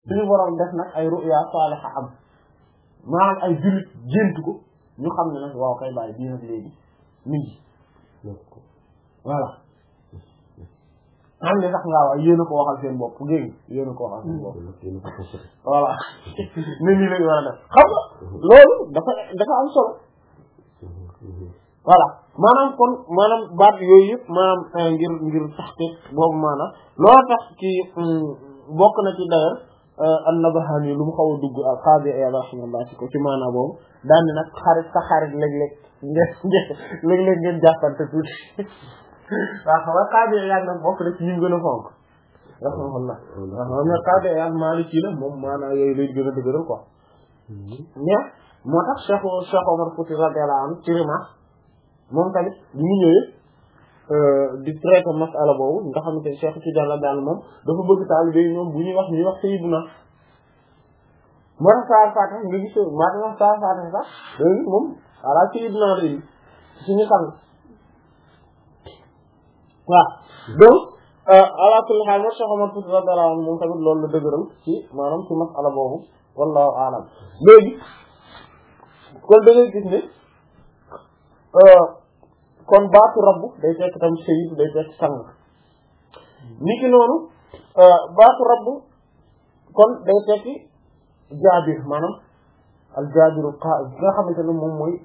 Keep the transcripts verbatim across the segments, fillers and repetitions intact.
suñu borom def nag ay ru'ya saaliha am maanaam ay jullit gént ko ñu xam ne nag waaw kay bàyyi bii nag léegi mi ngi voilà xam ne sax ngaa wax yéen a ko waxal seen bopp génn yéen a ko waxal seen bopp voilà ne nii lañu war a def xam nga loolu dafa dafa am solo voilà maanaam kon maanaam baat yooyu yëpp maanaam ngir ngir taxte boobu maanaam loolu tax ci bokk na ci d'ailleurs an-Nabahani lu mu xaw a dugg al Qaadi Iyaad rahimahullah ci ko ci maanaam boobu daan ni nag xarit sa xarit léeg-léeg ngeen léeg-léeg ngeen jàppante tuuti waaw xam nga Qaadi Iyaad nag bokk na ci ñu gën a fonk rahimahullah waaw mais Qaadi Iyaad Maliki la moom maanaam yooyu lay gën a dëgëral quoi mais moo tax Cheikh Cheikh Omar Fouti radiyallahu anhu ci Rima moom tamit bi ñu ñëwee di traité masala boobu nga xamante ne Cheikh Tidiane la daal moom dafa bëgg taalibe yi ñoom bu ñuy wax ñuy wax sayyiduna moo tax saa Faatiha nga gis maa tax saa Faatiha sax léegi moom ala sayyiduna la yi suñu xam waaw donc ala kulli haal Cheikh Omar Fouti radiyallahu anhu moom tamit loolu la dëgëral ci maanaam ci masala boobu wallahu a'lam léegi kon da ngay gis ne kon baatu rabbu day fekk tam sayyid day fekk sang niki noonu baatu rabbu kon day fekk jaabir maanaam al jaabiru qa'id nga xamante ne moom mooy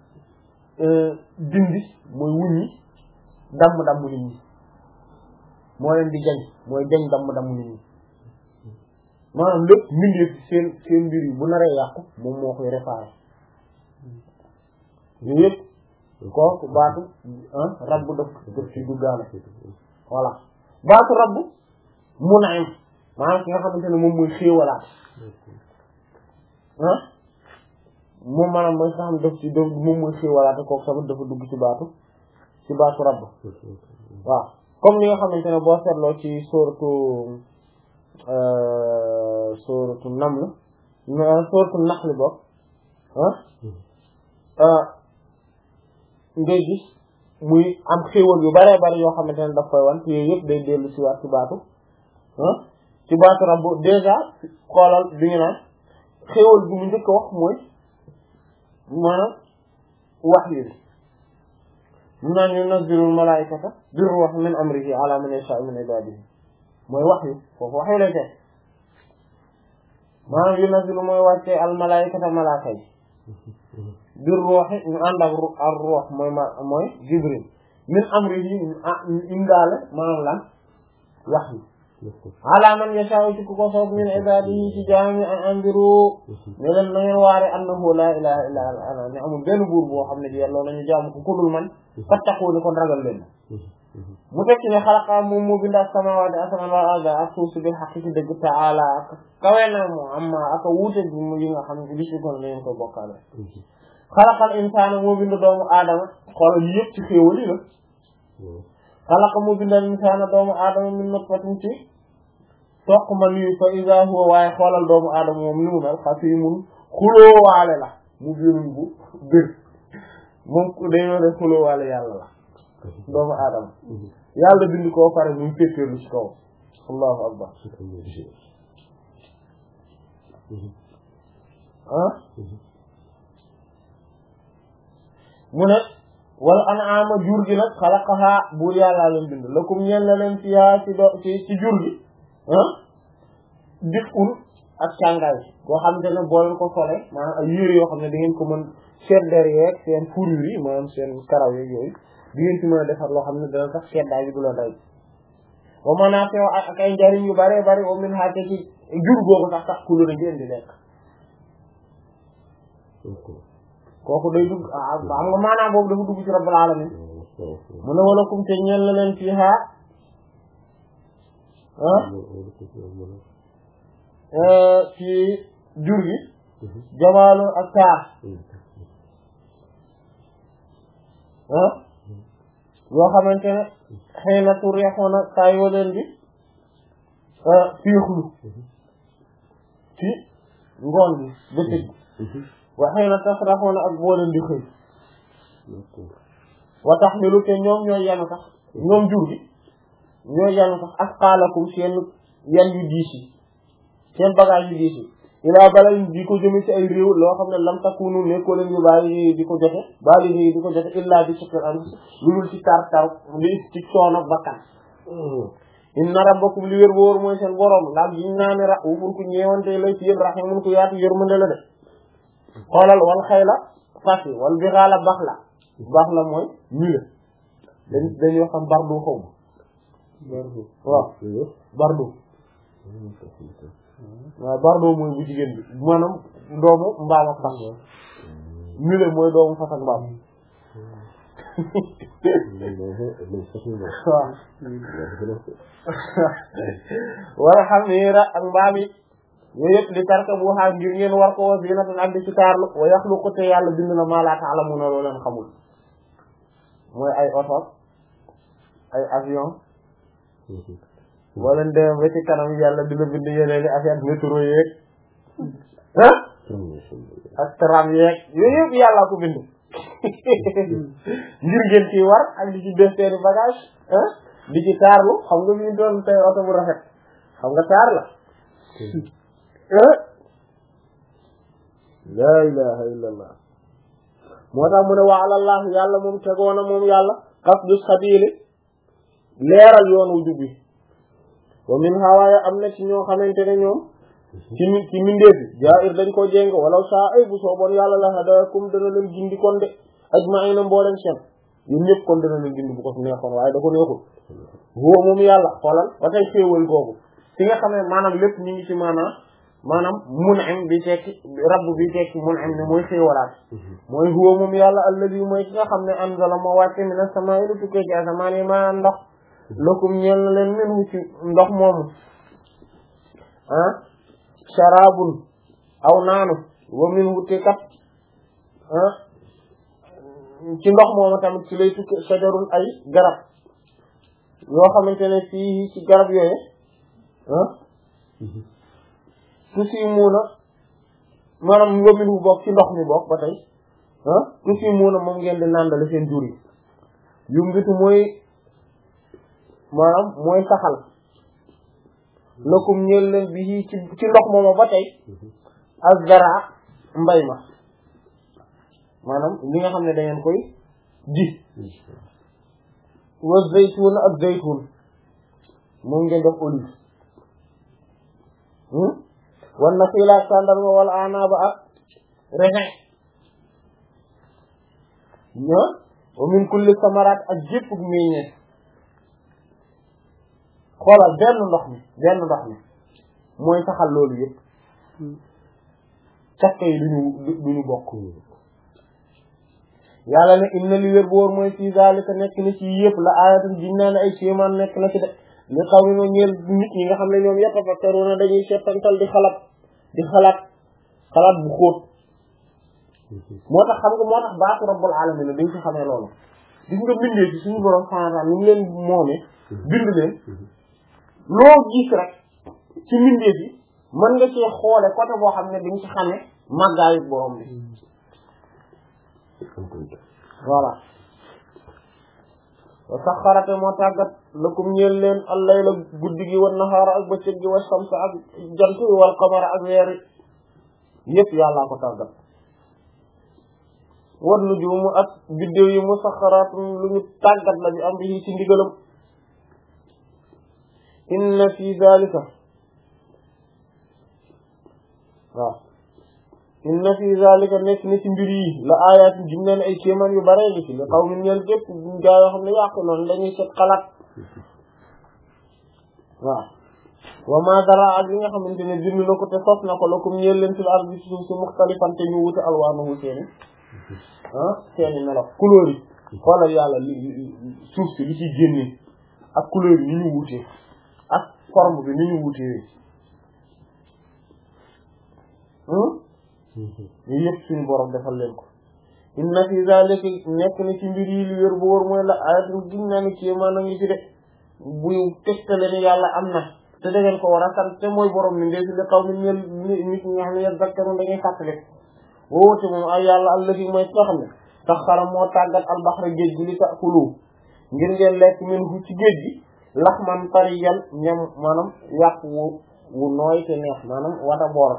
dindi mooy wuññi damm damm nit ñi moo leen di jañ mooy jañ damm damm nit ñi maanaam lépp mbindeef seen seen mbir yi bu naree yàqu moom moo koy réparé yooyu yëpp kooku baatu rabbu daf daf ci duggaale voilà baatu rabbu mun'im maanaam ki nga xamante ne moom mooy xéewalaat ah moom maanaam mooy nga xam daf ci daf moom mooy xéewalaat kooku tamit dafa dugg ci baatu ci baatu rabbu waaw comme ni nga xamante ne boo seetloo ci sooratu sooratu Naml sooratu Nahl bokk ah ngay gis muy am xéewal yu bare bare yoo xamante ne daf koy wan yooyu yëpp day dellu ci waat ci baatu ah ci baatu rabbu déjà xoolal bi ñu naan xéewal bi mu njëkk a wax mooy maanaam wax yi mu naan yunazzilul malaa'ikata bir-ruuhi min amrihi ala man yashaa'u min ibaadihi mooy wax yi foofu wax yi lay teg maanaam yunazzilu mooy wàccee al malaa'ikata malaaka yi bir ruuxi ñu ànd ak ar ruux mooy ma mooy Jibril min amrihi indaale maanaam lan wax yi ala man yashaa'u ci ku ko soob min ibaadihi ci jaami an andiru ne leen na ngeen waare annahu laa ilaaha illaa ana ne amul benn buur boo xam ne di yàlla nañu jaamu ko kudul man fattaquuni kon ragal leen mu tekki ne xalaqa moom moo bind as-samaawaati asamaan wal arda ak suuf si bil haqqi ci dëgg ta'ala ak kawe na mu amma ak wuute bi mu yi nga xam ne li ci kon leen koy bokkaale xalaqal insaana moo bind doomu aadama xoolal yëpp ci xéewal yi la xalaqa moo bindal insaana doomu aadama min nutfatin ci toq ma nii fa iza huwa waaye xoolal doomu aadama moom ni mu mel xasiimun xulóowaale la mu birum bu bir moom dañoo def xulóowaale yàlla la doomu aadama yàlla bind koo pare muy féeteerlu ci kaw allahu akbar ah mu ne wal an'aama jur gi nag xalaqaha buur yàllaa leen bind lakum ñeen la leen fiyaa ci do ci ci jur gi ah dif'un ak càngaay boo xam te ne boo leen ko solee maanaam ay yére yoo xam ne da ngeen ko mën seen der yeeg seen fourrure yi maanaam seen karaw yeeg yooyu di ngeen ci mën a defar loo xam ne dana tax seddaay bi du la day wa manaafi'u ak ay njariñ yu bare bare wa min haate ci jur googu sax tax kulu na ngeen di lekk kooku day dugg am nga maanaam boobu dafa dugg ci rabbul alamin mu ne wala kum te ñeel la leen fiha ah ci jur gi jamaalu ak taar ah yoo xamante ne xëy na tur yaxoona saa yoo leen di fiixlu ci ngoon bi bëccëg wa xëy na tasraxoona ak boo leen di xëy wa taxmilu te ñoom ñooy yanu sax ñoom jur gi ñooy yanu sax asqaalakum seen yan yu diis yi seen bagage yu diis yi ilaa balay di ko jëme ci ay réew loo xam ne lam takunu nekkoo leen yu bàyyi di ko joxe bàyyi di di ko joxe illaa bi sukkil an lu dul ci tar tar li ci coono bakkan inna rabbakum li wér wóor mooy seen borom laaj yi ñu naane ra ufun ku ñeewante lay ci yéen rahimun ku yaatu yërmande la de xoolal wal xayla fas yi wal bixaala bax la bax la mooy mule dañ dañoo xam bardu xaw ma waaw bardu waaw bardo mooy bu jigéen bi maanaam doomu mbaam ak fas mule mooy doomu fas ak mbaam waaw wala xam niira ak mbaam yi yooyu yëpp di tarka bu xaar ngir ngeen war ko wa zinatan ak di ci taarlu wa yaxluqu te yàlla bind na maa laa ta'lamuuna loo leen xamul mooy ay oto ay avion boo leen demee ba ci kanam yàlla dina bind yeneen i affaire métro yeeg ah ak tram yeeg yooyu yëpp yàlla ko bind ngir ngeen ciy war ak di ci def seeni bagage ah di ci taarlu xam nga fi doon tey oto bu rafet xam nga taar la laa ilaha illa allah moo tax mu ne wa alallah yàlla moom tegoona moom yàlla qasdu sabili leeral yoon wu jubbi wa min hawaaya am na ci ñoo xamante ne ñoom ci mi ci mindeefi jaa'ir dañ koo jéng walaw saa ay bu sooboon yàlla la hadakum dana leen gindi kon de ajma'ina mbooleen seen yéen ñëpp kon dana leen gindi bu ko neexoon waaye da ko neexul huwa moom yàlla xoolal ba tey xéewal googu fi nga xam ne maanaam lépp ñu ngi ci maanaam maanaam mun'im bi tekki rabb bi tekki mun'im ne mooy xéewalaat mooy huwa moom yàlla alladi mooy ki nga xam ne anzala ma wàcce mina samaa'i lu tukkee ci asamaan yi ma ndox lakum ñeel na leen minhu ci ndox moomu ah sharabun aw naanu wa minhu te kat ah ci ndox moomu tamit ci lay tukkee shajarun ay garab yoo xamante ne fii ci garab yooyu ah tusimuuna maanaam wa minhu bokk ci ndox mi bokk ba tey ah tusimuuna moom ngeen di nàndale seen jur yi yumbitu mooy maanaam mooy saxal lakum ñeel leen bi ci ci ndox mooma ba tey azara mbay ma maanaam li nga xam ne da ngeen koy ji wa zaytuun ak zaytuun moom ngeen def olive wan naxiila ak tàndarma wal anaaba ak raisin wa min kulli samaraat ak jépp meññeef xoolal benn ndox mi benn ndox mi mooy saxal loolu yëpp càkk yi duñu duñu bokk yàlla ne inna li wér boor mooy fii zalika nekk na ci yëpp la aayatan jiñ naa ne ay kéemaan nekk na ci de li xaw mi ma ñeel nit ñi nga xam ne ñoom yatafakkaruna dañuy settantal di xalaat di xalaat xalaat bu xóot moo tax xam nga moo tax baatu rabbul alamin dañ ci xamee loolu gis nga bindee ci suñu borom xanaa ni mu leen moomee bind leen loo gis rek ci mbindeef yi mën nga cee xoole côté boo xam ne dañ ci xamee màggaayu borom bi voilà wa saxarate moo tàggat lakum ñeel leen al-layla guddi gi wa nahaara ak bëccëg gi wa shamsa ak jant yi wal qamara ak weer yëpp yàllaa ko tàggat wan nujuumu ak biddew yi musaxaraatun lu ñu tàggat la bi am bi ci ndigalam inna fi zalika waaw inna fi zalika nekk na ci mbir yi la ayatin jim neen ay kéemaan yu bare ngi ci li xaw min ñeel gépp gaa yoo xam ne yàqu noonu dañuy set xalaat waaw wa ma dara ak li nga xamante ne bind na ko te sos na ko lakum ñeel leen fil ardi ci suuf si muxtalifan te ñu wute alwaanuhu seeni ah seeni melo couleur yi xoolal yàlla li suuf si li ci génne ak couleur yi ni ñu wutee ak forme bi ni ñu wutee ñu yëpp suñu borom defal leen ko inna fi zalika nekk na ci mbir yi li wér bu wóor mooy la ayatun gin naa ni ci maanaam ngi ci de buy tegtale ni yàlla am na te da ngeen ko war a sant te mooy borom ni ndési li xaw mi ñel nit ñi nga xam ne yazakkarun dañuy fàttali woote moom ay yàlla allati mooy nga xam ne saxara moo tàggat albaxra géej gi li ta'kulu ngir ngeen lekk min fu ci géej gi laxman tariyan ñam maanaam yàpp wu wu nooy te neex maanaam wata boor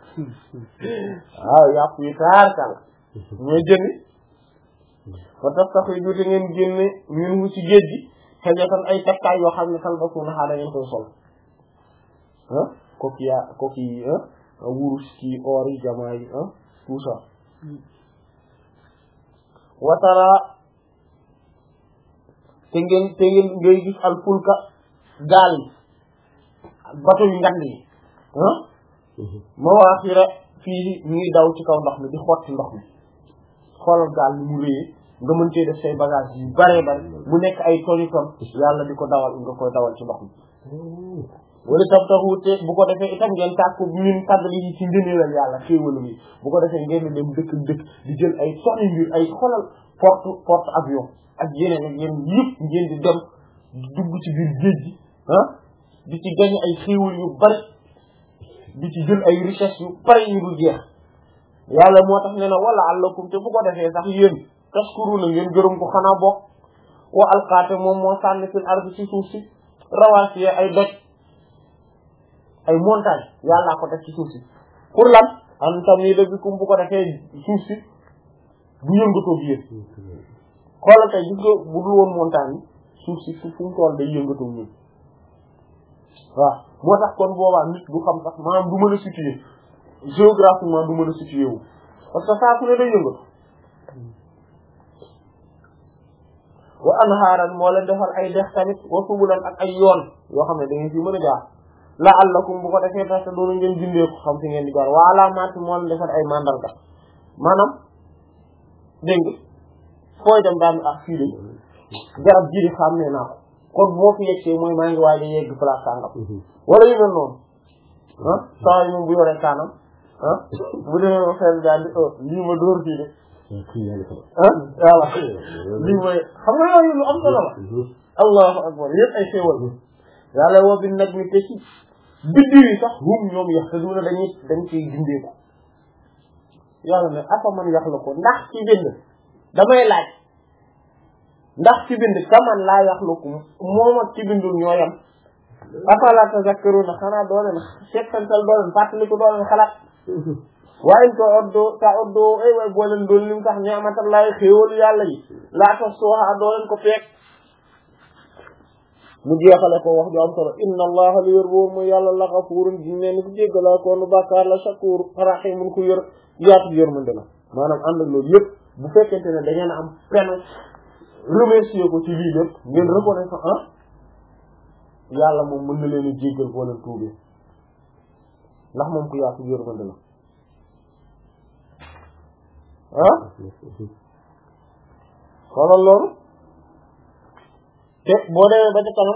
waaw yàpp yi taarkal mooy jëni ba tax tax yi juute ngeen génne ñun wu ci géej gi xëjatan ay takkaay yoo xam ne tal ba suuna xaada ngeen koy sol ah kooku yaa kooku yi wurus ki or yi jamaa yi tout ça watara te ngeen te ngeen ngay gis al fulka gaal yi bato yu ngand yi ah mawaaxira fii ñuy daw ci kaw ndox mi di xotti ndox mi xoolal gaal ni mu réyee nga mën cee def say bagage yu bare bare mu nekk ay toni ton yàlla di ko dawal nga koy dawal ci ndox mi wala tam taxu te bu ko defee itam ngeen tàkku min fadli yi ci ngëneelal yàlla xéewalu yi bu ko defee ngeen dem dëkk dëkk di jël ay toni mbir ay xolal porte porte avion ak yeneen ak yeneen yëpp ngeen di dem dugg ci biir géej gi ah di ci gañ ay xéewal yu bari di ci jël ay richesse yu bari yu dul jeex yàlla moo tax ne na wala allakum te bu ko defee sax yéen taskuru na ngeen gërëm ko xanaa bokk wa alqaate moom moo sànni fil ardi ci suuf si rawaasiya ay doj ay montagne yàllaa ko def ci suuf si pour lan an tamida bikum bu ko defee suuf si du yëngatoo bi yéen xoolal tey gis nga bu dul woon montagne yi suuf si fu fu mu toll day yëngatoo ñun waaw moo tax kon boobaa nit du xam sax maanaam du mën a situer géographiquement du mën a situer wu parce que saa su ne day yëngatu wa anhaaran moo leen defal ay dex tamit wa subulan ak ay yoon yoo xam ne da ngeen fi mën a jaar la'allakum bu ko defee tax te doonu ngeen jindee ko xam fi ngeen di jaar wa alaamaat moo leen defal ay mandarga maanaam dégg nga fooy dem daal ak fii de garab ji di xam ne naa ko kon boo fi yegsee mooy maa ngi waaj a yegg place sàngam wala yu mel noonu ah saa yi moom bu yoree kaanam ah bu demee ba fenn daal di oh lii ma dóor fii de ah voilà lii mooy xam nga yooyu lu am solo la allahu akbar yëpp ay xéewal yàlla woo bi nag mi te ci biddiw yi sax hum ñoom yax te duna dañuy dañ ciy gindeeku yàlla ne afa man yax la ko ndax ci bind damay laaj ndax ci bind kaman laa yax la ko moom ak ci bindul ñoo yam afala tazakkaruna xanaa doo leen settantal doo leen fàttaliku doo leen xalaat waaye ko oddo ta oddo ay way boo leen doon lim tax ni'matallahi xéewalu yàlla yi laa ta sooxa doo leen ko peek mu jeexale ko wax ju am solo inna allaha li wér boobu mooy yàlla la xafuurun ji ne ni ku jéggalaa koonu bàkkaar la shakuur rahimun ku yor yaatu yërmande la maanaam ànd ak loolu yëpp bu fekkente ne da ngeen am peine remercier ko ci lii lépp ngeen reconnaître ah yàlla moom mën na leen a jéggal boo leen tuubee ndax moom ku yaatu yërmande la ah xoolal loolu te boo demee ba ca kanam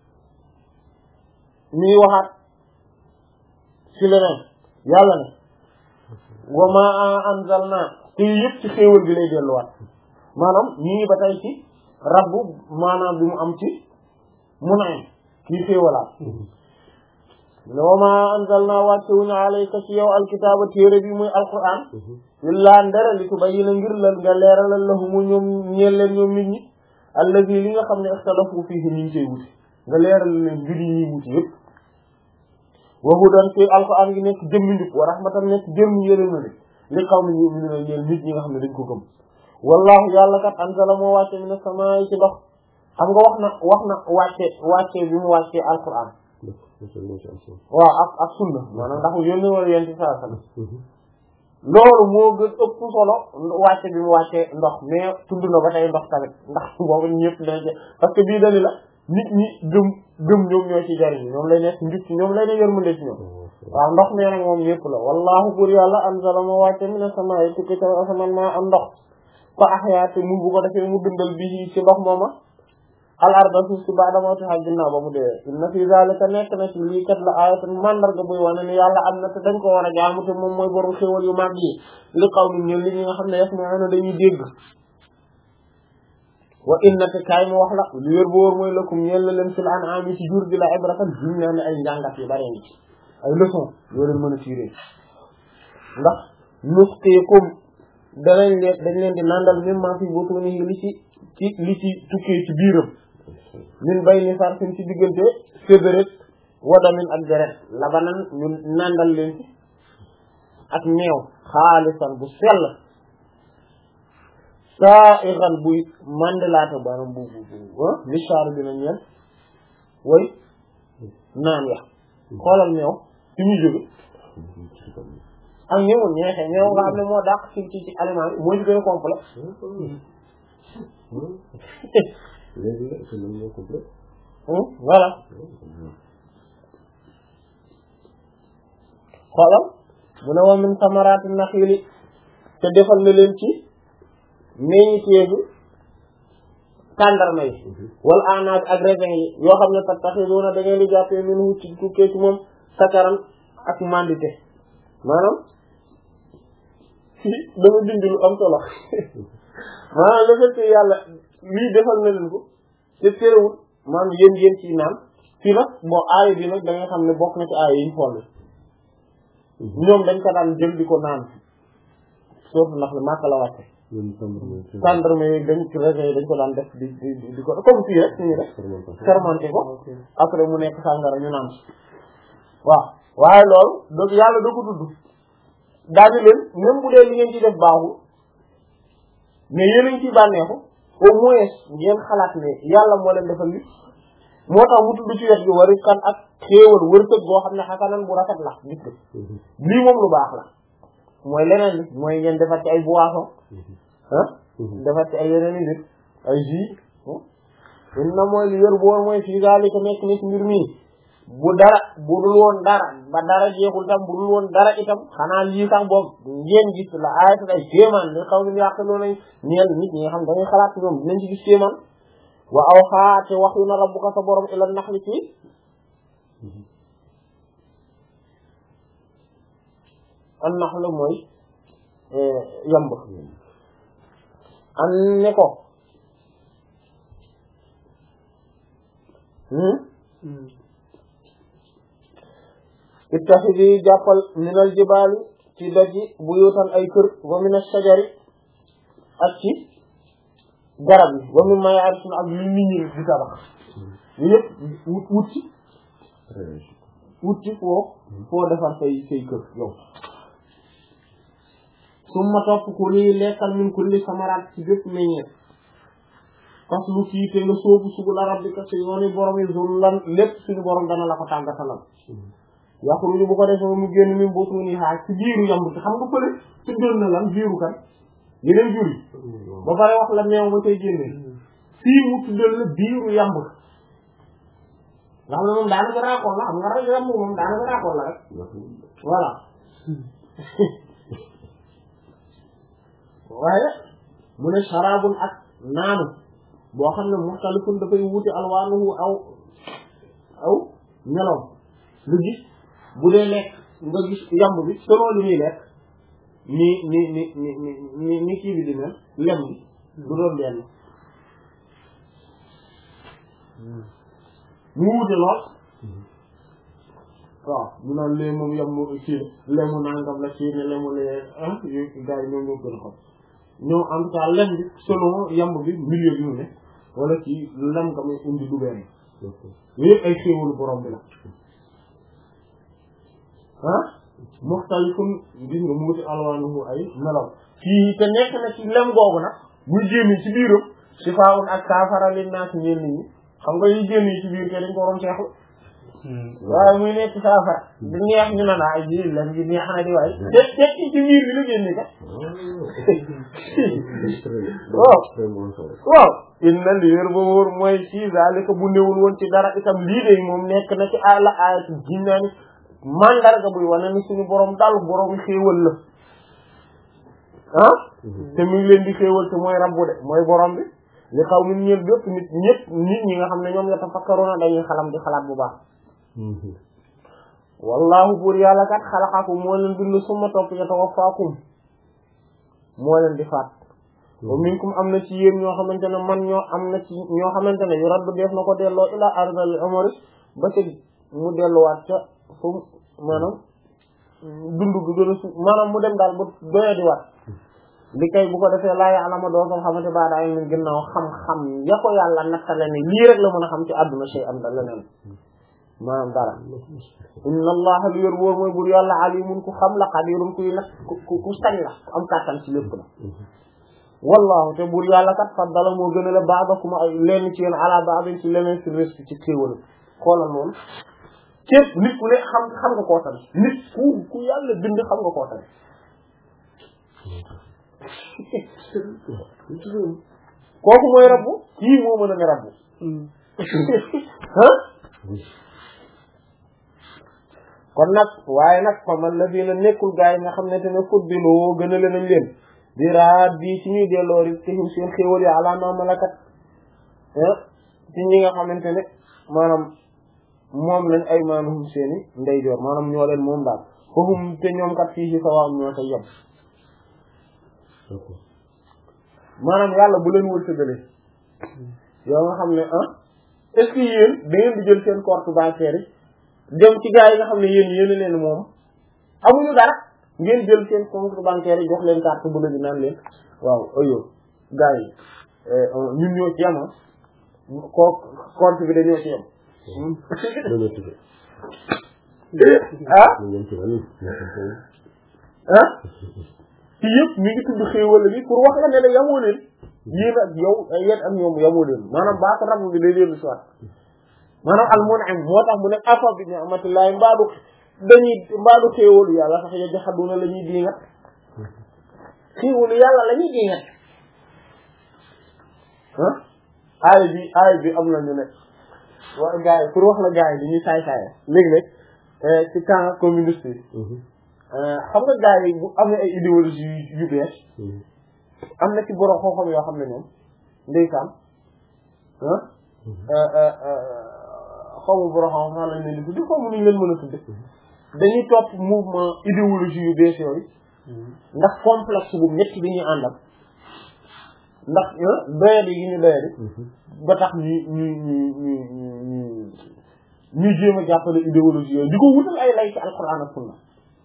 mi ngi waxaat ci leneen yàlla ne wa ma anzalna te yëpp ci xéewal bi lay delluwaat maanaam ñi ngi ba tey ci rabbu maanaam bi mu am ci mun'im kii xéewalaat wa ma anzalna wàccewuñu alayka ci yow alkitaaba téere bi muy alquran illaa ndere li tubayyina ngir lan nga leeralal lahumu ñoom ñeel leen ñoom nit ñi allazi li nga xam ne ixtalafu fiihi ñu ngi koy wuti nga leeral leen mbir yi ñuy wuti yëpp wa hudan ci alquran gi nekk jëmmi njub wa rahmatan nekk jëmmi yërmande li qawmin yu'minuuna ñeel nit ñi nga xam ne dañ ko gëm wallahu yàlla kat anzala moo wàcce mina samaa'i ci ndox xam nga wax na wax na wàcce wàcce bi mu wàcce alquran waaw ak ak sunna maanaam ndax yónni wala yéen ci saa sana loolu moo gën ëpp solo wàcce bi mu wàcce ndox mais tudd na ba tey ndox tamit ndax boobu ñëpp dañ parce que bii dani la nit ñi gëm gëm ñoom ñoo ci jariñ ñoom lay nekk njub ci ñoom lay ne yërmande ci ñoom waaw ndox nee nag moom ñëpp la wallahu pour yàlla anzala moo wàcce mina samaa'i tukki ca asamaan maa am ndox fa ahyaate mu bu ko defee mu dundal bi ci ndox mooma al arda suuf si ba'da mawtihaa ginnaaw ba mu dee inna fi zaalika nekk na ci lii kat la aayatan mandarga buy wane ni yàlla am na te dañ ko war a jaamu te moom mooy borom xéwal yu mag yi li qawmin ñun li ñi nga xam ne yasma'uuna dañuy dégg wa inna te kaay mu wax la li wér bu wóor mooy lakum ñeel na leen fil an'aami ci jur gi la ibratan jum naa ne ay njàngat yu bare ngi ci ay leçon yoo leen mën a tiré ndax nusqiikum danañ leen dañ leen di nandal mimmaa fii butunihi li ci ci li ci tukkee ci biiram min bayni sarfin ci diggante sédérét wadamin ak deret labanan ñu nandal leen ci ak meew xaalisan bu sell saa iran buy mandelaate baram bu bu bu lichar dina ñeel way naan ya xoolal meew ci ñu jóge ak ñëw ñeexe ñëw nga xam ne moo dàq ci ci ci aliment bi moo ci gën a complet voilà xoolal mu ne wa min samaraati naxiili te defal na leen ci meññiteefu tàndarma yi wala anaab ak raisin yi yoo xam ne tattaxiduuna da ngeen di jàppee minhu ci tukkee ci moom sakaran ak mandité maanaam dama dindi lu am solo maanaam le fait que yàlla lii defal na leen ko te terewul maanaam yéen yéen ci naan fii nag bon aaya bi nag da nga xam ne bokk na ci aaya yi ñu xool ñoom dañ ko daan jël di ko naan soofu ndax li màkk la wàcce tàndarma yi dañ ci raisin yi dañ ko daan def di di di ko comme fii rek suñu def fermenté ko après mu nekk sàngara ñu naan waaw waaye loolu donc yàlla da ko tudd daañu leen même bu dee li ngeen ci def baaxul mais yéen a ngi ciy bànneexu au moins ngeen xalaat ne yàlla moo leen defal li moo tax mu tudd ci wet bi wari kan ak xéewal wërsëg boo xam ne xakanan bu rafet la gis nga lii moom lu baax la mooy leneen li mooy ngeen defar ci ay boisson ah defar ci ay yeneen i mbir ay jus in na mooy li yor boor mooy fii daal ko nekk ni ci mbir mii bu dara bu dul woon dara ba dara jeexul tam bu dul woon dara itam xanaa lii sax boobu ngeen gis la ayata ay kéemaan li xaw ni yàq loolu nañ ñeel nit ñi nga xam dañuy xalaat ñoom dinañ ci gis kéemaan wa aw xaate wax yu na rabbuka sa borom ila naxli ci an naxla mooy yamb an ne ko ittaxidi jàppal minal jibaali ci doji buyutan ay kër wa minas sajari ak ci garab yi wa min ma ya'rishun ak li nit ñi di tabax yu yëpp wut wut ci wut ci foo foo defar say say kër yow summa topp ku lii lekkal min kulli samaraat ci bépp meññeet parce que lu fii te nga soobu sugu la rabbika ci yooni borom yi zullan lépp suñu borom dana la ko tàggatalal yaxruju bu ko defee mu génn min butunihaa ci biiru yamb ci xam nga fële ci doon na lan biiru kan yeneen jur yi ba pare wax la meew ma koy génnee fii mu tuddal la biiru yamb nga xam ne moom daanaka raakool la xam nga rek yamb moom daanaka raakool la rek voilà waaye mu ne sharabun ak naanu boo xam ne muxtalifun dafay wuute alwaanuhu aw aw meloom lu gis bu dee lekk nga gis yamb bi selon li muy lekk ni ni ni ni ni ni kii bi di mel lem bi du doon benn mu wuute lool waaw mu naan lee moom yamb kii lemu nangam la kii ne lemu lee ah yu gars yi ñoom ñoo gën a xam ñoom en tout cas lem bi selon yamb bi milieu bi mu ne wala ci lem nga muy indi du benn yëpp ay xéewalu borom bi la ah muxtalifun gis nga mu wuti alwaanuhu ay melaw fii te nekk na ci lem googu nag muy génn ci biiram sifaa'un ak saafara lin naas ñeen nit ñi xam nga yi génn ci biir te dañ ko waroon seexlu waaye muy nekk saafara di neex ñu ne naa ji lem ji neex na di waay te te ci biir bi la génne kat waaw waaw inna li wér ba wóor mooy ci zalika bu newul woon ci dara itam lii de moom nekk na ci àlla ayatu jinnaani mandarga buy wane ni suñu borom daal borom xéewal la ah te mi ngi leen di xéewal te mooy rabbu de mooy borom bi li xaw min ñëpp bépp nit ñëpp nit ñi nga xam ne ñoom la tafakkaruna dañuy xalam di xalaat bu baax wallahu buur yàlla kat xalaqakum moo leen bind summa topp yatawaffaakum moo leen di faat wa minkum am na ci yéen ñoo xamante ne man ñoo am na ci ñoo xamante ne yu raddu def na ko delloo ila ardal umri ba ci mu delluwaat ca fu maanaam dund gi gën a su maanaam mu dem daal ba doya di waat li kay bu ko defee laa ya'lamu doo ko xamante ba daay min ginnaaw xam-xam ya ko yàlla nattale ne lii rek la mën a xam ci àdduna shay am da leneen maanaam dara inna allaha lu yor wóor mooy bur yàlla alimun ku xam la qadirun kuy nag ku ku sañ la ku am kàttan ci lépp la wallahu te bur yàlla kat faddala moo gën a la ba'dakum ay lenn ci yéen ala ba'din ci leneen ci rest ci xéewal xoolal loolu képp nit ku ne xam xam nga koo tamit nit ku ku yàlla bind xam nga koo tamit kooku mooy rabbu kii moo mën a ne rabbu ah kon nag waaye nag fa man la dina nekkul gaa yi nga xam ne te ne fuddiloo gën a leen nañ leen di raat bi ci ñuy delloo ri te seen xéwal yi ala ma malakat ci ñi nga xamante ne maanaam moom lañ ay maanahum seeni ndeyjoor maanaam ñoo leen moom daal foofu te ñoom kat fii ci sawaam ñoo koy yem maanaam yàlla bu leen wërsëgale yow nga xam ne ah est-ce que yéen da ngeen di jël seen compte bancaire yi dem ci gars yi nga xam ne yéen yéen leen moom amuñu dara ngeen jël seen compte bancaire yi jox leen carte bu bi naan leen waaw ayo gars yi ñun ñoo ci yem ko compte bi dañoo ci yem ah ah ci yëpp mi ngi tudd xéewal bi pour wax la ne la yamoo leen yéen ak yow yéen ak ñoom yamoo leen maanaam baatu rabb bi day leen soit maanaam al mun'im moo tax mu ne afa bi ni'matillahi mbaadu dañuy mbaadu xéewalu yàlla sax ya jaxaduna la ñuy diingat xéewalu yàlla la ñuy diingat ah aay bi aay bi am nañu ne wa gars yi pour wax la gars yi dañuy saay saay léegi-léeg ci camp communiste yi xam nga gars yi bu amee ay idéologie yu bees am na ci borom xam-xam yoo xam ne ñoom ndeysaan ah xamu borom xam-xam lañ leen di tudde xamu nuñ leen mën a tudde dañuy topp mouvement idéologie yu bees yooyu ndax complexe bu métti bi ñuy àndal ndax doyadi yi ñu doyadi ba tax ñu ñu ñu ñu ñu ñu jéem a jàppale idéologie yooyu di ko wutal ay lay ci alxuraan ak sunna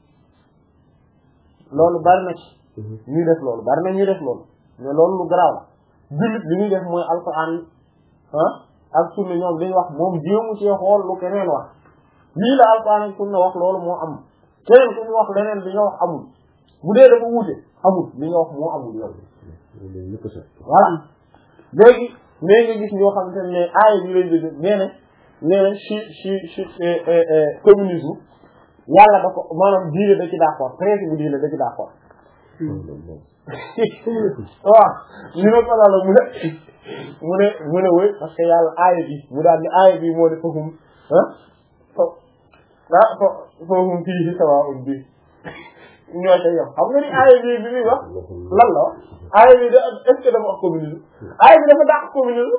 loolu bari na ci ñuy def loolu bari na ñuy def loolu mais loolu lu garaaw la jullit li ñuy def mooy alxuraan ah ak sunna ñoom dañuy wax moom jéemu ci xool lu keneen wax lii la alxuraan ak sunna wax loolu moo am keneen ku ñu wax leneen li nga wax amul bu dee dafa wuute amul li nga wax moo amul yow voilà léegi mais nga gis ñoo xamante ne aaya bi lañ dëgg nee na nee na ci ci ci communisme yàlla da ko maanaam diine da ci d'accord principe bu diine da ci d'accord waaw ñu ne ko la mu ne mu ne mu ne wéy parce que yàlla aaya bi mu daal ni aaya bi moo ne foofu ah fo ah fo foofu fii ci sawa um bi ñoo ca yow xam nga ni aaya bi bi muy wax lan la wax aaya bi da est-ce que dafa wax communisme aaya bi dafa dàq communisme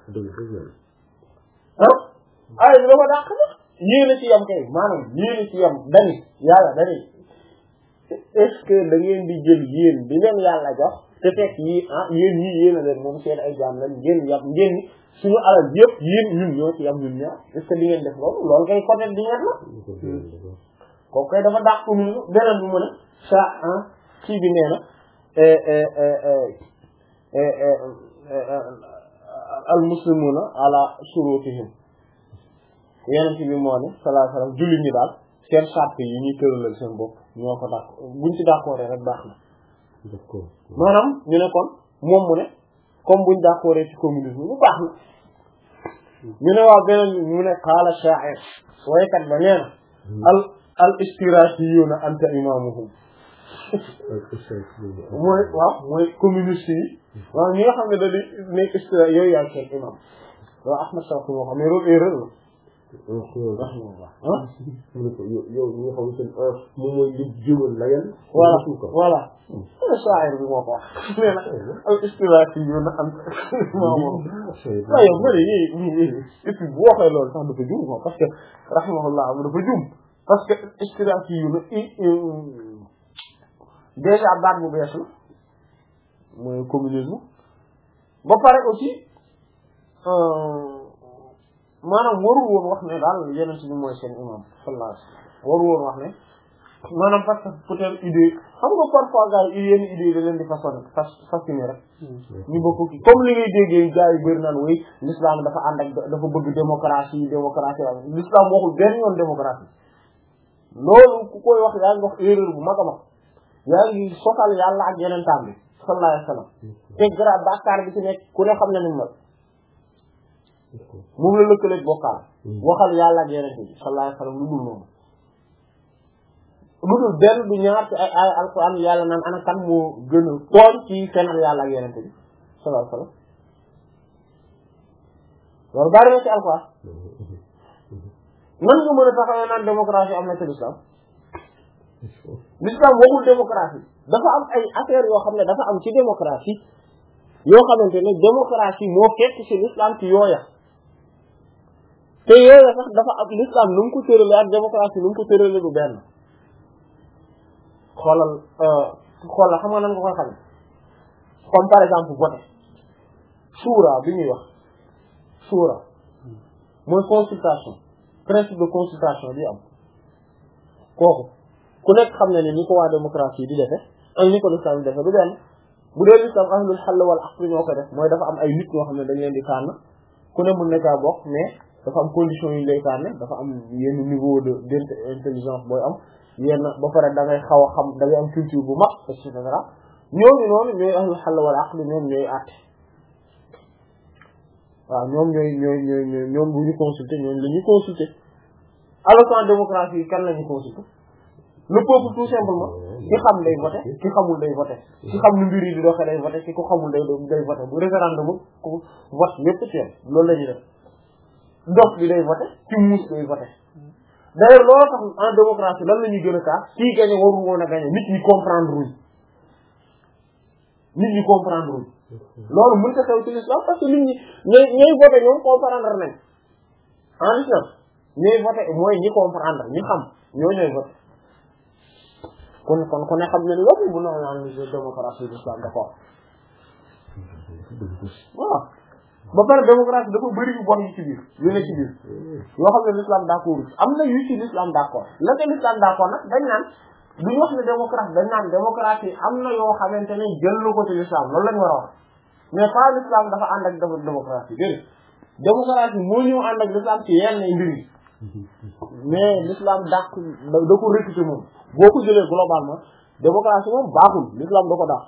ah aaya bi dafa dàq na yéen a ci yam kay maanaam yéen a ci yam dani yàlla dani est-ce que da ngeen di jël yéen di leen yàlla jox te fekk yi ah yéen ñii yéen a leen moom seen ay jaam lañ ngeen yam ngeen ni suñu alal yëpp yéen ñun ñoo ci yam ñun ñaar est-ce que di ngeen def loolu loolu kay côté di ngeen la kooku kay dafa dàq communisme beneen bi mu ne sa ah kii bi nee na al muslimuna ala shurutihim yeneen bi moo ne sallallahu alayhi wasallam jullit ñi daal seen sàrt yi ñuy tëralal seen bopp ñoo ko dàq buñ ci d'accord rek baax na maanaam ñu ne kon moom mu ne comme buñ d'accord ci communisme bu baax na ñu ne waa beneen bi mu ne qaala sha'ir waykat ba nee na al al istirashiyuna anta imamuhum mooy waaw mooy communiste yi waaw ñi nga xam ne da di nekk istira yooyu yaay seen imam waaw Ahmad Shawqi moo xam ne loolu erreur la ah yow ñi nga xam ne moom mooy li jëmal la yan voilà voilà sha'ir bi moo ko wax nee na al istirashiyuna anta imamuhum waaw yow bëri yi et puis bu waxee loolu sax dafa juum quoi parce que rahimahullah dafa juum parce que istirashiyuna déjà baat bu bees la mooy communisme ba pare aussi maanaam warul woon wax ne daal yeneen bi mooy seen imam sallallahu alayhi wasallam warul woon wax ne maanaam parce que peut-être idée xam nga parfois gars yi yenn idée da leen di façon fas fasciné rek ñu bokk ki comme li ngay déggee gars yi bëri naan way l'islam dafa ànd ak dafa bëgg démocratie démocratie ak l'islam waxul benn yoon démocratie loolu ku koy wax yaa ngi wax erreur bu mag a mag yaa ngi sosal yàlla ak yeneen taam bi sallallahu alayhi wa sallam te gra bàkkaar bi ci nekk ku ne xam ne ni mel moom la lëkkaleeg bokkaal waxal yàlla ak yeneen bi sallallahu alayhi wa sallam lu dul noonu lu dul benn du ñaar ci ay ay alquran yàlla naan ana kan moo gën a tooñ ci fenal yàlla ak yeneen bi sallallahu alayhi wa sallam loolu bari na ci alquran nan nga mën a taxawee naan démocratie am na ci l'islam l'islam waxul démocratie dafa am ay affaires yoo xam ne dafa am ci démocratie yoo xamante ne démocratie moo fekk ci l'islam ci yooya te yooya sax dafa am l'islam nu mu ko tërale ak démocratie nu mu ko tërale du benn xoolal xoolal xam nga nan nga koy xam comme par exemple voter shura bi ñuy wax shura mooy consultation principe de consultation bi am kooku ku nekk xam ne ne ni ko waa démocratie di defe ak ni ko l'islam di defe du benn bu dee l'islam ahlul hal wal aqd ñoo ko def mooy dafa am ay nit ñoo xam ne dañ leen di tànn ku ne mën na caa bokk mais dafa am condition yu lay tànne dafa am yenn niveau de d'intelligence booy am yenn ba pare da ngay xaw a xam da ngay am culture bu mag et cetera ñooñu noonu ñooy ahlul hal wal aqd ñoom ñooy àtte waaw ñoom ñooy ñooy ñooy ñoom bu ñu consulter ñoom la ñuy consulter alors qu'en démocratie kan la ñu consulter le peuple tout simplement ki xam day voter ki xamul day voter ki xam nu mbir yi di doxee day voter ki ko xamul day day voter bu référendum ko vote yépp ci loolu la ñuy def dox bi day voter ci muus day voter d'ailleurs loolu tax en démocratie lan la ñuy gën a kaas kii gagné waru woon a gagné nit ñi comprendre wuñ nit ñi comprendre wuñ loolu mën ta xew ci l'islam parce que nit ñi ñooy ñooy voter ñoom comprendre nañ en islam ñooy voter mooy ñi comprendre ñi xam ñoo ñooy voter kon kon kon ne xam ne loolu bu na naan démocratie l'islam d'accord waaw ba pare démocratie dafa bëri yu bon yi ci biir yu ne ci biir yoo xam ne l'islam d'accord am na yu ci l'islam d'accord la te l'islam d'accord nag dañ naan duñu wax ne démocratie dañ naan démocratie am na yoo xamante ne jël na ko ci l'islam loolu lañu war a wax mais pas l'islam dafa ànd ak dafa démocratie dégg démocratie moo ñëw ànd ak l'islam ci yenn mbir yi mais l'islam dàq da ko réputé moom boo ko jëlee globalement démocratie moom baaxul l'islam da ko dàq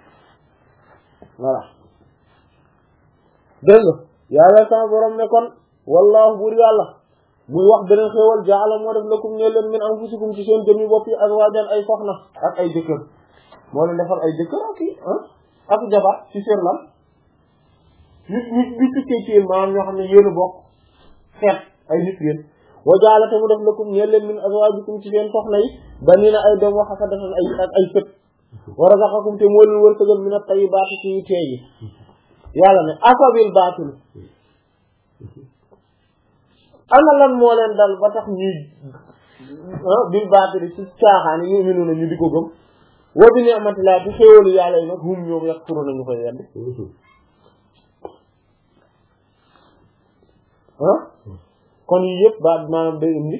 voilà dégg nga yàlla sama borom ne kon wallahu buur yàlla muy wax beneen xéewal jaala moo def lakum ne leen min anfusikum ci seen jëmmi bopp yi azwaajan ay soxna ak ay jëkkër moo leen defal ay jëkkër ak i ak jabar ci seen lan nit nit bi tukkee ci yéen maanaam ñoo xam ne yéen a bokk xeet ay nit yéen wa jaala te mu def lakum ne leen min azwaajikum ci seen soxna yi ba nii na ay doom wax aka defal ay ak ay sët wa razaqakum te moo leen wërsëgal min at-tayyibaati ci yu teey yi yàlla ne afabil baatil ana lan moo leen dal ba tax ñuy bil baatil ci caaxaan yi yu'minuuna ñu di ko gëm wa bi ni'matillah ci xéewalu yàlla yi nag hum ñoom yakfuruna ñu koy weddi ah kon yi yëpp baat maanaam day indi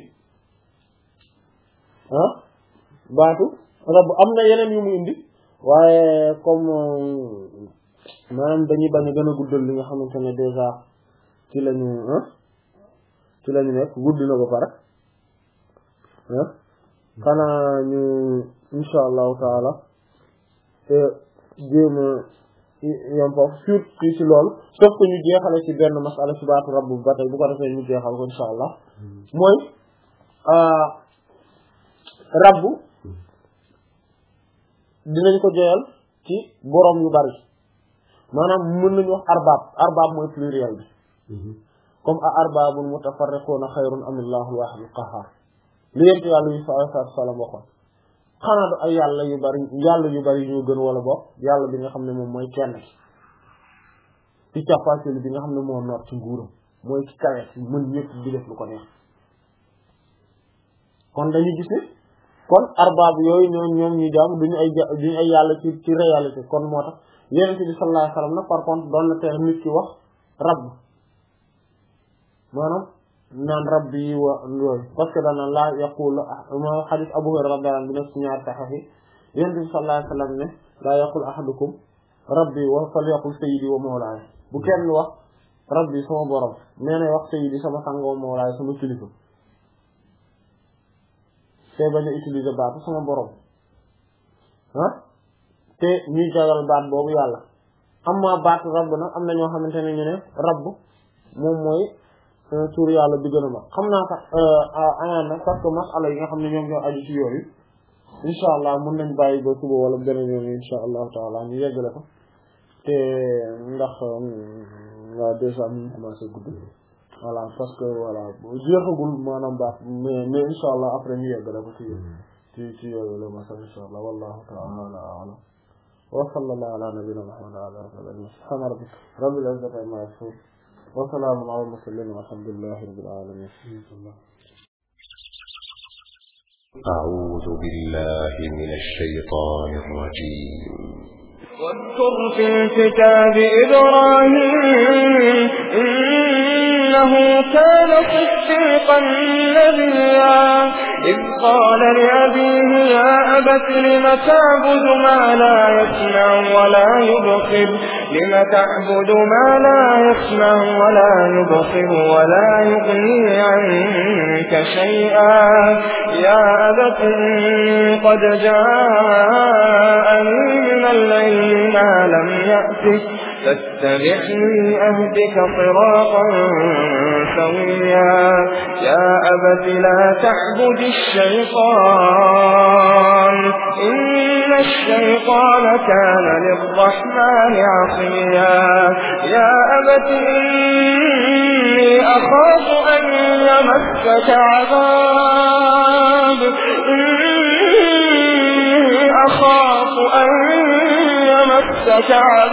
ah baatu rabb am na yeneen yu mu indi waaye comme maanaam dañuy bañ a gën a guddal li nga xamante ne déjà ci lañu ci lañu nekk gudd na ba pare ah xanaa ñu insha allahu taala te jéem a yom foofu surtout ci loolu sauf que ñu jeexale ci benn masala ci baatu rabbu ba tey bu ko defee ñu jeexal ko insha allah mooy rabbu dinañ ko joyal ci boroom yu bari maanaam mën nañu wax arbaab arbaab mooy pluriel bi comme a arbaabun mutafarriquuna xayrun am allahu al-waahidul qahhaar li yent yàlla yu sallallahu alayhi wa sallam waxoon xanaa du ay yàlla yu bari yàlla yu bari ñoo gën wala bopp yàlla bi nga xam ne moom mooy kenn ci càppaacoli bi nga xam ne moo noot ci nguuram mooy ci kawe mën ñëpp di def lu ko neex kon dañuy gis ne kon arbaab yooyu ñoom ñoom ñu jaam duñu ay duñu ay yàlla ci ci réalité kon moo tax yonent bi sallallahu alayhi wasallam nag par contre doon na tere nit ki wax rabb maanaam naan rabbi wa yooyu parce que dana laa yaqul ma hadith Abu Hurayra radiyallahu anhu bi nekk ñaar saxax yi Yonent bi sallallahu alayhi wa sallam ne laa yaqul ahadukum rabbi wa falyaqul sayyidi wa mawlaaya bu kenn wax rabbi sama borom nee na wax sayyidi sama sang wa mawlaaya sama kilifa te bañ a utiliser baatu sama borom ah te ñuy jagal baat boobu yàlla amma baatu rabb nag am na ñoo xamante ne ñu ne rabb moom mooy tur yàlla bi gën a mag xam naa sax amaan na parce que masala yi nga xam ne ñoom ñoo aju ci yooyu insha allah mën nañ bàyyi ba suba wala beneen yoon insha allahu taala ñu yeggale ko te ndax waa déjà ñu commencé guddi voilà parce que voilà jeexagul maanaam baax mais mais insha allah après ñu yeggale ko ci ci ci yooyu la masala insha allah wallahu taala alam wa sallallahu ala nabiyyina muhammad wa ala alihi subhana rabbika rabbil izzati amma yasifun wa salamun ala al-mursalin walhamdulillahi rabbil alamin. أعوذ بالله من الشيطان الرجيم. واذكر في الكتاب إبراهيم إنه كان صديقا نبيا إذ قال لأبيه يا أبت لم تعبد ما لا يسمع ولا يبصر لم تعبد ما لا يسمع ولا يبصر ولا يغني عنك شيئا يا أبت قد جاءني من العلم ما لم يأتك فاتبعني أهدك صراطا سويا يا أبت لا تعبد الشيطان إن الشيطان كان للرحمن عصيا يا أبت إني أخاف أن يمسك عذاب إني أخاف أن يمسك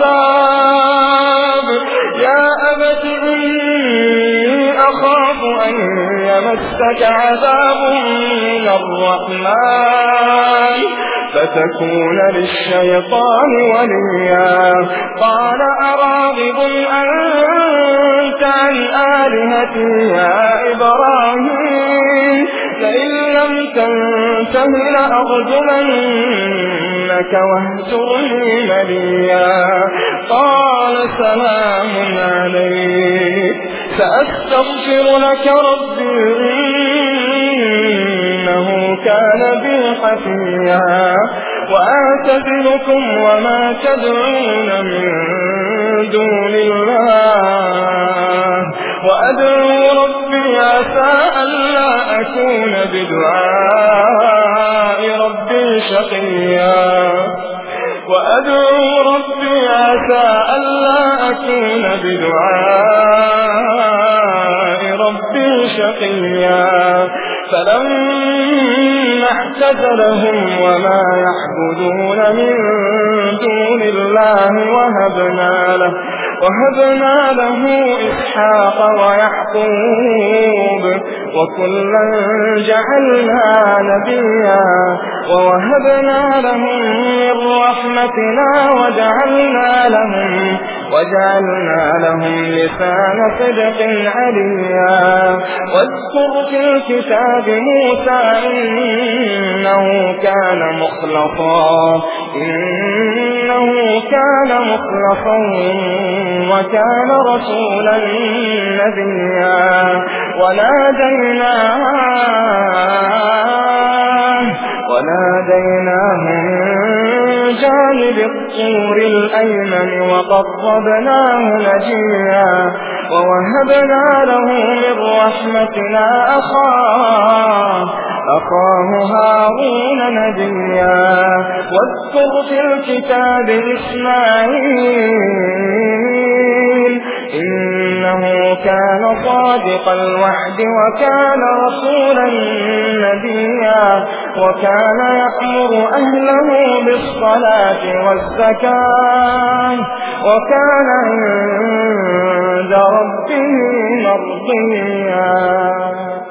عذاب يا أبت إني أخاف أن يمسك عذاب من الرحمن فتكون للشيطان وليا قال أراغب أنت عن آلهتي يا إبراهيم لئن لم تنته لأرجمنك واهجرني مليا قال سلام عليك سأستغفر لك ربي إنه كان بي حفيا وأعتزلكم وما تدعون من دون الله وأدعو ربي عسى ألا أكون بدعاء ربي شقيا وأدعو ربي عسى ألا أكون بدعاء ربي شقيا فلما اعتزلهم وما يعبدون من دون الله وهبنا له وهبنا له إسحاق ويعقوب وكلا جعلنا نبيا ووهبنا لهم من رحمتنا وجعلنا لهم وجعلنا لهم لسان صدق عليا واذكر في الكتاب موسى إنه كان مخلصا إنه كان مخلصا وكان رسولا نبيا وناديناه وناديناه من جانب الطور الأيمن وقربناه نجيا ووهبنا له من رحمتنا أخاه أخاه هارون نبيا واذكر في الكتاب إسماعيل إنه كان صادق الوعد وكان رسولا نبيا وكان يأمر أهله بالصلاة والزكاة وكان عند ربه مرضيا.